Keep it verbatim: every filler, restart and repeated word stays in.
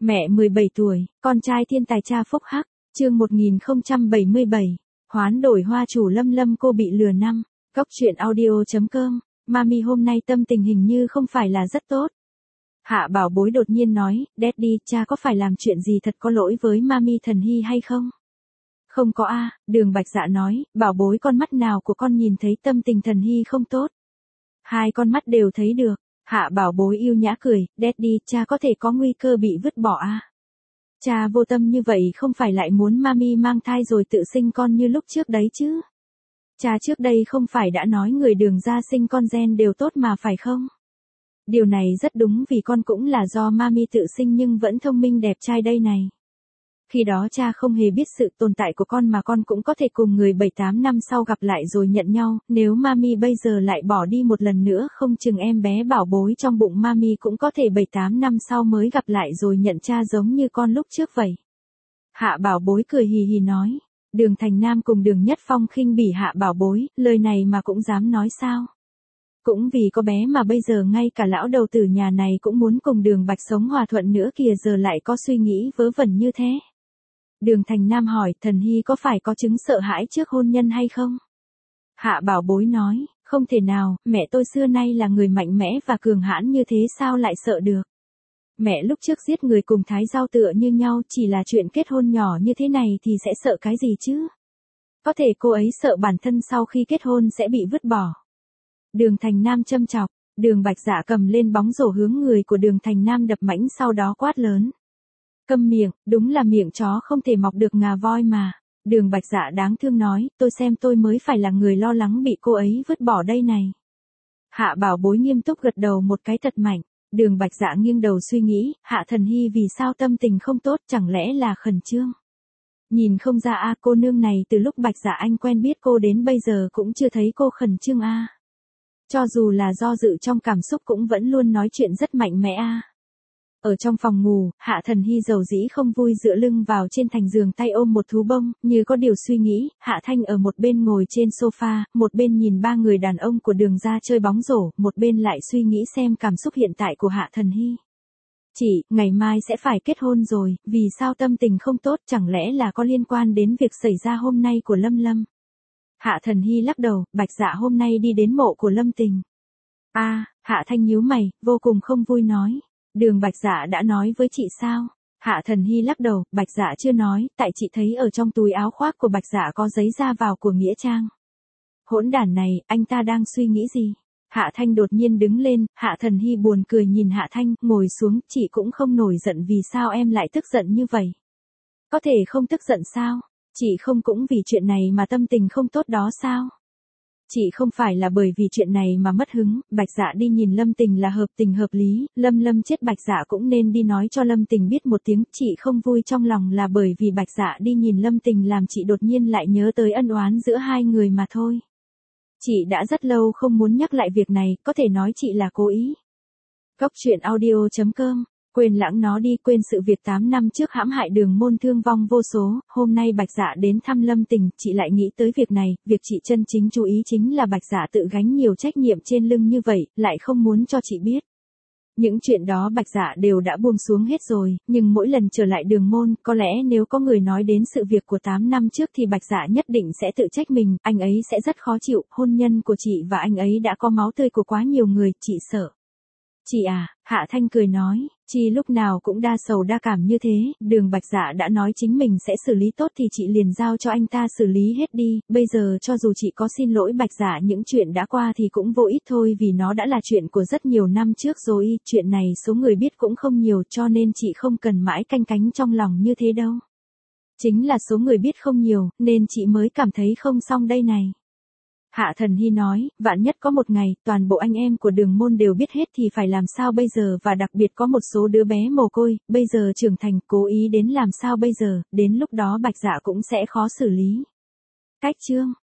Mẹ mười bảy tuổi, con trai thiên tài cha phúc hắc, chương một nghìn không trăm bảy mươi bảy, hoán đổi hoa chủ Lâm Lâm cô bị lừa năm, góc truyện audio.com, Mami hôm nay tâm tình hình như không phải là rất tốt. Hạ Bảo Bối đột nhiên nói, Daddy, cha có phải làm chuyện gì thật có lỗi với Mami Thần Hy hay không? Không có a, Đường Bạch Dạ nói, Bảo Bối con mắt nào của con nhìn thấy tâm tình Thần Hy không tốt? Hai con mắt đều thấy được. Hạ Bảo Bối yêu nhã cười, Daddy, cha có thể có nguy cơ bị vứt bỏ à? Cha vô tâm như vậy không phải lại muốn Mami mang thai rồi tự sinh con như lúc trước đấy chứ? Cha trước đây không phải đã nói người Đường gia sinh con gen đều tốt mà phải không? Điều này rất đúng vì con cũng là do Mami tự sinh nhưng vẫn thông minh đẹp trai đây này. Khi đó cha không hề biết sự tồn tại của con mà con cũng có thể cùng người bảy tám năm sau gặp lại rồi nhận nhau, nếu Mami bây giờ lại bỏ đi một lần nữa không chừng em bé Bảo Bối trong bụng Mami cũng có thể bảy tám năm sau mới gặp lại rồi nhận cha giống như con lúc trước vậy. Hạ Bảo Bối cười hì hì nói, Đường Thành Nam cùng Đường Nhất Phong khinh bỉ Hạ Bảo Bối, lời này mà cũng dám nói sao? Cũng vì có bé mà bây giờ ngay cả lão đầu tử nhà này cũng muốn cùng Đường Bạch sống hòa thuận nữa kìa, giờ lại có suy nghĩ vớ vẩn như thế. Đường Thành Nam hỏi, Thần Hy có phải có chứng sợ hãi trước hôn nhân hay không? Hạ Bảo Bối nói, không thể nào, mẹ tôi xưa nay là người mạnh mẽ và cường hãn như thế sao lại sợ được? Mẹ lúc trước giết người cùng thái rau tựa như nhau, chỉ là chuyện kết hôn nhỏ như thế này thì sẽ sợ cái gì chứ? Có thể cô ấy sợ bản thân sau khi kết hôn sẽ bị vứt bỏ. Đường Thành Nam châm chọc, Đường Bạch Dạ cầm lên bóng rổ hướng người của Đường Thành Nam đập mãnh sau đó quát lớn. Câm miệng, đúng là miệng chó không thể mọc được ngà voi mà. Đường Bạch Dạ đáng thương nói, tôi xem tôi mới phải là người lo lắng bị cô ấy vứt bỏ đây này. Hạ Bảo Bối nghiêm túc gật đầu một cái thật mạnh. Đường Bạch Dạ nghiêng đầu suy nghĩ, Hạ Thần Hy vì sao tâm tình không tốt, chẳng lẽ là khẩn trương? Nhìn không ra a, cô nương này từ lúc Bạch Dạ anh quen biết cô đến bây giờ cũng chưa thấy cô khẩn trương a. Cho dù là do dự trong cảm xúc cũng vẫn luôn nói chuyện rất mạnh mẽ a. Ở trong phòng ngủ, Hạ Thần Hy dầu dĩ không vui dựa lưng vào trên thành giường tay ôm một thú bông, như có điều suy nghĩ, Hạ Thanh ở một bên ngồi trên sofa, một bên nhìn ba người đàn ông của Đường gia chơi bóng rổ, một bên lại suy nghĩ xem cảm xúc hiện tại của Hạ Thần Hy. Chị, ngày mai sẽ phải kết hôn rồi, vì sao tâm tình không tốt, chẳng lẽ là có liên quan đến việc xảy ra hôm nay của Lâm Lâm? Hạ Thần Hy lắc đầu, Bạch Dạ hôm nay đi đến mộ của Lâm Tình. A, à, Hạ Thanh nhíu mày, vô cùng không vui nói. Đường Bạch Dạ đã nói với chị sao? Hạ Thần Hy lắc đầu, Bạch Dạ chưa nói, tại chị thấy ở trong túi áo khoác của Bạch Dạ có giấy ra vào của Nghĩa Trang. Hỗn đản này, anh ta đang suy nghĩ gì? Hạ Thanh đột nhiên đứng lên, Hạ Thần Hy buồn cười nhìn Hạ Thanh, ngồi xuống, chị cũng không nổi giận vì sao em lại tức giận như vậy? Có thể không tức giận sao? Chị không cũng vì chuyện này mà tâm tình không tốt đó sao? Chị không phải là bởi vì chuyện này mà mất hứng, Bạch Dạ đi nhìn Lâm Tình là hợp tình hợp lý, Lâm Lâm chết Bạch Dạ cũng nên đi nói cho Lâm Tình biết một tiếng, chị không vui trong lòng là bởi vì Bạch Dạ đi nhìn Lâm Tình làm chị đột nhiên lại nhớ tới ân oán giữa hai người mà thôi. Chị đã rất lâu không muốn nhắc lại việc này, có thể nói chị là cố ý. Góc truyện audio.com, quên lãng nó đi, quên sự việc tám năm trước hãm hại Đường Môn thương vong vô số, hôm nay Bạch Dạ đến thăm Lâm Tình, chị lại nghĩ tới việc này, việc chị chân chính chú ý chính là Bạch Dạ tự gánh nhiều trách nhiệm trên lưng như vậy, lại không muốn cho chị biết. Những chuyện đó Bạch Dạ đều đã buông xuống hết rồi, nhưng mỗi lần trở lại Đường Môn, có lẽ nếu có người nói đến sự việc của tám năm trước thì Bạch Dạ nhất định sẽ tự trách mình, anh ấy sẽ rất khó chịu, hôn nhân của chị và anh ấy đã có máu tươi của quá nhiều người, chị sợ. Chị à, Hạ Thanh cười nói, chị lúc nào cũng đa sầu đa cảm như thế, Đường Bạch Dạ đã nói chính mình sẽ xử lý tốt thì chị liền giao cho anh ta xử lý hết đi, bây giờ cho dù chị có xin lỗi Bạch Dạ những chuyện đã qua thì cũng vô ích thôi vì nó đã là chuyện của rất nhiều năm trước rồi, chuyện này số người biết cũng không nhiều cho nên chị không cần mãi canh cánh trong lòng như thế đâu. Chính là số người biết không nhiều, nên chị mới cảm thấy không xong đây này. Hạ Thần Hy nói, vạn nhất có một ngày, toàn bộ anh em của Đường Môn đều biết hết thì phải làm sao bây giờ, và đặc biệt có một số đứa bé mồ côi, bây giờ trưởng thành, cố ý đến làm sao bây giờ, đến lúc đó Bạch Dạ cũng sẽ khó xử lý. Cách chương.